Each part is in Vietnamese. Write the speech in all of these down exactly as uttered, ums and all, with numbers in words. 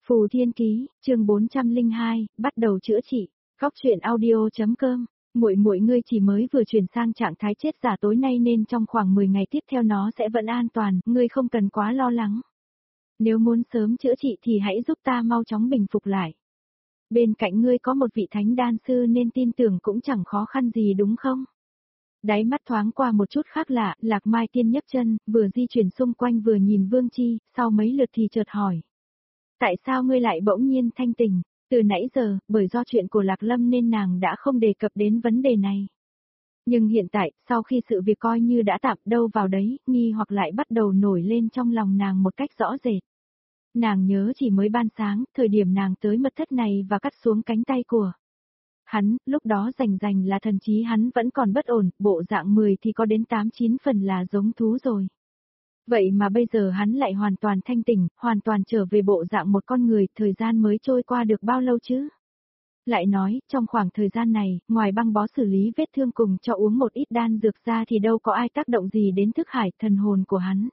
Phù Thiên Ký, chương bốn trăm lẻ hai, bắt đầu chữa trị. Góc truyện audio.com. Muội muội ngươi chỉ mới vừa chuyển sang trạng thái chết giả tối nay nên trong khoảng mười ngày tiếp theo nó sẽ vẫn an toàn, ngươi không cần quá lo lắng. Nếu muốn sớm chữa trị thì hãy giúp ta mau chóng bình phục lại. Bên cạnh ngươi có một vị thánh đan sư nên tin tưởng cũng chẳng khó khăn gì đúng không? Đáy mắt thoáng qua một chút khác lạ, Lạc Mai Tiên nhấc chân, vừa di chuyển xung quanh vừa nhìn Vương Chi, sau mấy lượt thì chợt hỏi. Tại sao ngươi lại bỗng nhiên thanh tỉnh? Từ nãy giờ, bởi do chuyện của Lạc Lâm nên nàng đã không đề cập đến vấn đề này. Nhưng hiện tại, sau khi sự việc coi như đã tạm đâu vào đấy, nghi hoặc lại bắt đầu nổi lên trong lòng nàng một cách rõ rệt. Nàng nhớ chỉ mới ban sáng, thời điểm nàng tới mật thất này và cắt xuống cánh tay của hắn, lúc đó rành rành là thần trí hắn vẫn còn bất ổn, bộ dạng mười thì có đến tám chín phần là giống thú rồi. Vậy mà bây giờ hắn lại hoàn toàn thanh tỉnh, hoàn toàn trở về bộ dạng một con người, thời gian mới trôi qua được bao lâu chứ? Lại nói, trong khoảng thời gian này, ngoài băng bó xử lý vết thương cùng cho uống một ít đan dược ra thì đâu có ai tác động gì đến thức hải thần hồn của hắn.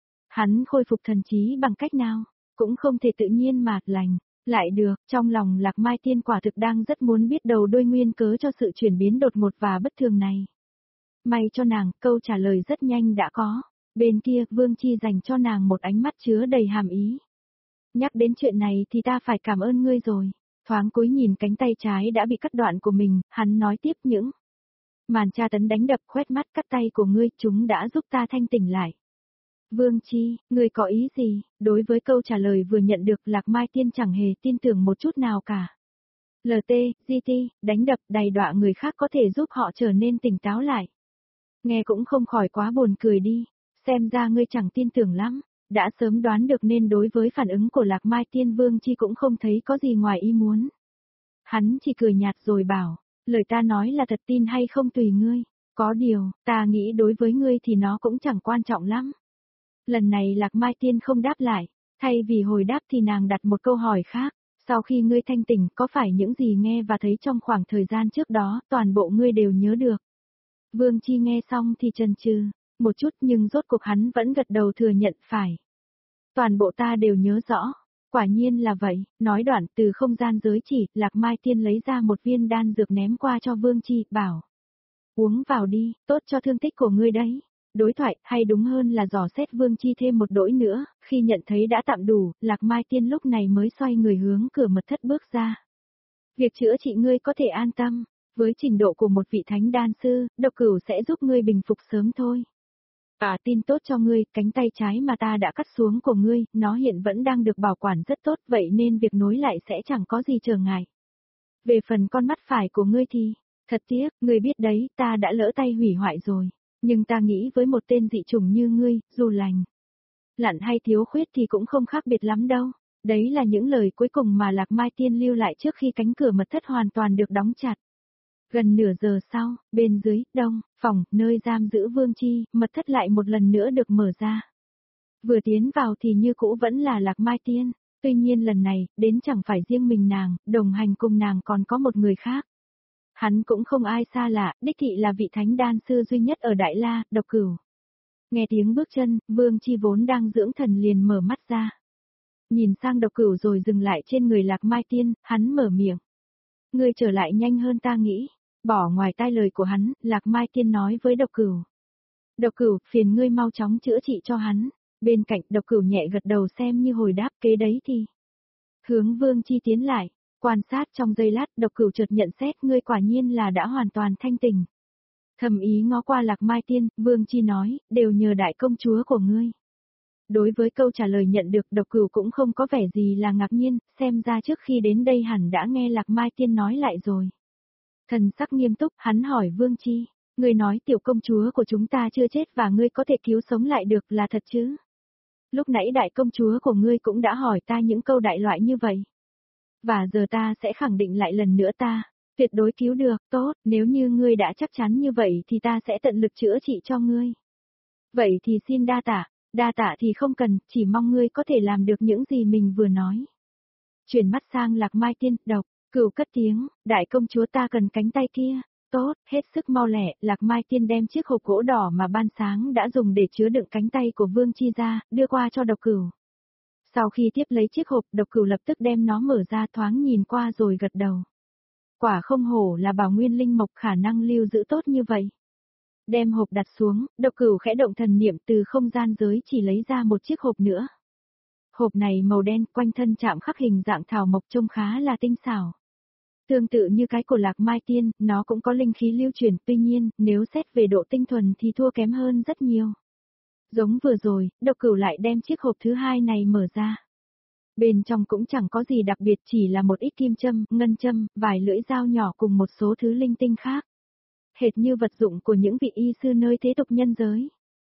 Hắn khôi phục thần trí bằng cách nào? Cũng không thể tự nhiên mà lành. Lại được, trong lòng Lạc Mai Tiên quả thực đang rất muốn biết đầu đuôi nguyên cớ cho sự chuyển biến đột ngột và bất thường này. May cho nàng, câu trả lời rất nhanh đã có. Bên kia, Vương Chi dành cho nàng một ánh mắt chứa đầy hàm ý. Nhắc đến chuyện này thì ta phải cảm ơn ngươi rồi. Thoáng cúi nhìn cánh tay trái đã bị cắt đoạn của mình, hắn nói tiếp những màn tra tấn đánh đập khoét mắt cắt tay của ngươi, chúng đã giúp ta thanh tỉnh lại. Vương Chi, ngươi có ý gì? Đối với câu trả lời vừa nhận được, Lạc Mai Tiên chẳng hề tin tưởng một chút nào cả. lờ tê, giê tê, đánh đập, đày đọa người khác có thể giúp họ trở nên tỉnh táo lại. Nghe cũng không khỏi quá buồn cười đi. Xem ra ngươi chẳng tin tưởng lắm, đã sớm đoán được nên đối với phản ứng của Lạc Mai Tiên, Vương Chi cũng không thấy có gì ngoài ý muốn. Hắn chỉ cười nhạt rồi bảo, lời ta nói là thật, tin hay không tùy ngươi, có điều, ta nghĩ đối với ngươi thì nó cũng chẳng quan trọng lắm. Lần này Lạc Mai Tiên không đáp lại, thay vì hồi đáp thì nàng đặt một câu hỏi khác, sau khi ngươi thanh tỉnh có phải những gì nghe và thấy trong khoảng thời gian trước đó toàn bộ ngươi đều nhớ được? Vương Chi nghe xong thì chần chừ một chút nhưng rốt cuộc hắn vẫn gật đầu thừa nhận phải. Toàn bộ ta đều nhớ rõ, quả nhiên là vậy, nói đoạn từ không gian giới chỉ, Lạc Mai Tiên lấy ra một viên đan dược ném qua cho Vương Chi, bảo. Uống vào đi, tốt cho thương tích của ngươi đấy. Đối thoại, hay đúng hơn là dò xét Vương Chi thêm một đỗi nữa, khi nhận thấy đã tạm đủ, Lạc Mai Tiên lúc này mới xoay người hướng cửa mật thất bước ra. Việc chữa trị ngươi có thể an tâm, với trình độ của một vị thánh đan sư, Độc Cửu sẽ giúp ngươi bình phục sớm thôi. À, tin tốt cho ngươi, cánh tay trái mà ta đã cắt xuống của ngươi, nó hiện vẫn đang được bảo quản rất tốt, vậy nên việc nối lại sẽ chẳng có gì trở ngại. Về phần con mắt phải của ngươi thì, thật tiếc, ngươi biết đấy, ta đã lỡ tay hủy hoại rồi. Nhưng ta nghĩ với một tên dị chủng như ngươi, dù lành lặn hay thiếu khuyết thì cũng không khác biệt lắm đâu. Đấy là những lời cuối cùng mà Lạc Mai Tiên lưu lại trước khi cánh cửa mật thất hoàn toàn được đóng chặt. Gần nửa giờ sau, bên dưới, đông, phòng, nơi giam giữ Vương Chi, mật thất lại một lần nữa được mở ra. Vừa tiến vào thì như cũ vẫn là Lạc Mai Tiên, tuy nhiên lần này, đến chẳng phải riêng mình nàng, đồng hành cùng nàng còn có một người khác. Hắn cũng không ai xa lạ, đích thị là vị thánh đan sư duy nhất ở Đại La, Độc Cửu. Nghe tiếng bước chân, Vương Chi vốn đang dưỡng thần liền mở mắt ra. Nhìn sang Độc Cửu rồi dừng lại trên người Lạc Mai Tiên, hắn mở miệng. Ngươi trở lại nhanh hơn ta nghĩ. Bỏ ngoài tai lời của hắn, Lạc Mai Tiên nói với Độc Cửu. Độc Cửu, phiền ngươi mau chóng chữa trị cho hắn. Bên cạnh, Độc Cửu nhẹ gật đầu xem như hồi đáp, kế đấy thì. Hướng Vương Chi tiến lại, quan sát trong giây lát, Độc Cửu chợt nhận xét, ngươi quả nhiên là đã hoàn toàn thanh tỉnh. Thầm ý ngó qua Lạc Mai Tiên, Vương Chi nói, đều nhờ đại công chúa của ngươi. Đối với câu trả lời nhận được, Độc Cửu cũng không có vẻ gì là ngạc nhiên, xem ra trước khi đến đây hẳn đã nghe Lạc Mai Tiên nói lại rồi. Thần sắc nghiêm túc, hắn hỏi Vương Chi, ngươi nói tiểu công chúa của chúng ta chưa chết và ngươi có thể cứu sống lại được là thật chứ? Lúc nãy đại công chúa của ngươi cũng đã hỏi ta những câu đại loại như vậy. Và giờ ta sẽ khẳng định lại lần nữa ta, tuyệt đối cứu được, tốt, nếu như ngươi đã chắc chắn như vậy thì ta sẽ tận lực chữa trị cho ngươi. Vậy thì xin đa tạ, đa tạ thì không cần, chỉ mong ngươi có thể làm được những gì mình vừa nói. Chuyển mắt sang Lạc Mai Tiên, Độc Cửu cất tiếng, đại công chúa ta cần cánh tay kia. Tốt, hết sức mau lẹ, Lạc Mai Tiên đem chiếc hộp gỗ đỏ mà ban sáng đã dùng để chứa đựng cánh tay của Vương Chi ra, đưa qua cho Độc Cửu. Sau khi tiếp lấy chiếc hộp, Độc Cửu lập tức đem nó mở ra thoáng nhìn qua rồi gật đầu. Quả không hổ là Bảo Nguyên Linh Mộc khả năng lưu giữ tốt như vậy. Đem hộp đặt xuống, Độc Cửu khẽ động thần niệm từ không gian giới chỉ lấy ra một chiếc hộp nữa. Hộp này màu đen, quanh thân chạm khắc hình dạng thảo mộc trông khá là tinh xảo. Tương tự như cái của Lạc Mai Tiên, nó cũng có linh khí lưu chuyển, tuy nhiên, nếu xét về độ tinh thuần thì thua kém hơn rất nhiều. Giống vừa rồi, Độc Cửu lại đem chiếc hộp thứ hai này mở ra. Bên trong cũng chẳng có gì đặc biệt, chỉ là một ít kim châm, ngân châm, vài lưỡi dao nhỏ cùng một số thứ linh tinh khác. Hệt như vật dụng của những vị y sư nơi thế tục nhân giới.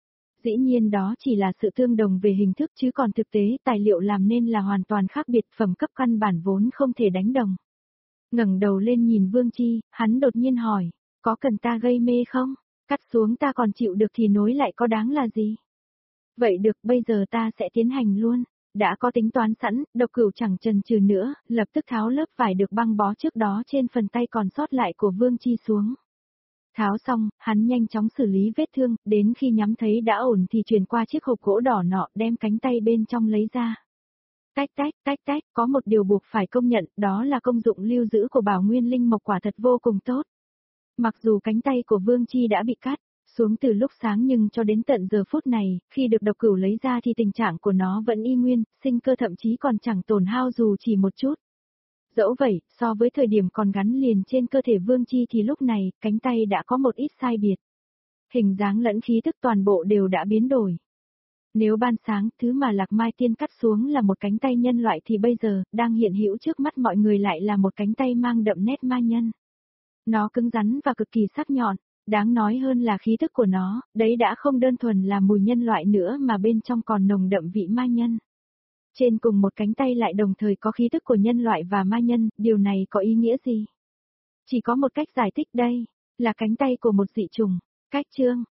Dĩ nhiên đó chỉ là sự tương đồng về hình thức chứ còn thực tế tài liệu làm nên là hoàn toàn khác biệt, phẩm cấp căn bản vốn không thể đánh đồng. Ngẩng đầu lên nhìn Vương Chi, hắn đột nhiên hỏi, có cần ta gây mê không? Cắt xuống ta còn chịu được thì nối lại có đáng là gì? Vậy được, bây giờ ta sẽ tiến hành luôn. Đã có tính toán sẵn, Độc Cửu chẳng chần chừ nữa, lập tức tháo lớp vải được băng bó trước đó trên phần tay còn sót lại của Vương Chi xuống. Tháo xong, hắn nhanh chóng xử lý vết thương, đến khi nhắm thấy đã ổn thì chuyển qua chiếc hộp gỗ đỏ nọ, đem cánh tay bên trong lấy ra. Tách tách, tách tách, có một điều buộc phải công nhận, đó là công dụng lưu giữ của Bảo Nguyên Linh Mộc quả thật vô cùng tốt. Mặc dù cánh tay của Vương Chi đã bị cắt xuống từ lúc sáng nhưng cho đến tận giờ phút này, khi được Độc Cửu lấy ra thì tình trạng của nó vẫn y nguyên, sinh cơ thậm chí còn chẳng tổn hao dù chỉ một chút. Dẫu vậy, so với thời điểm còn gắn liền trên cơ thể Vương Chi thì lúc này, cánh tay đã có một ít sai biệt. Hình dáng lẫn khí thức toàn bộ đều đã biến đổi. Nếu ban sáng, thứ mà Lạc Mai Tiên cắt xuống là một cánh tay nhân loại thì bây giờ, đang hiện hữu trước mắt mọi người lại là một cánh tay mang đậm nét ma nhân. Nó cứng rắn và cực kỳ sắc nhọn, đáng nói hơn là khí thức của nó, đấy đã không đơn thuần là mùi nhân loại nữa mà bên trong còn nồng đậm vị ma nhân. Trên cùng một cánh tay lại đồng thời có khí tức của nhân loại và ma nhân, điều này có ý nghĩa gì? Chỉ có một cách giải thích đây, là cánh tay của một dị trùng. Cách chương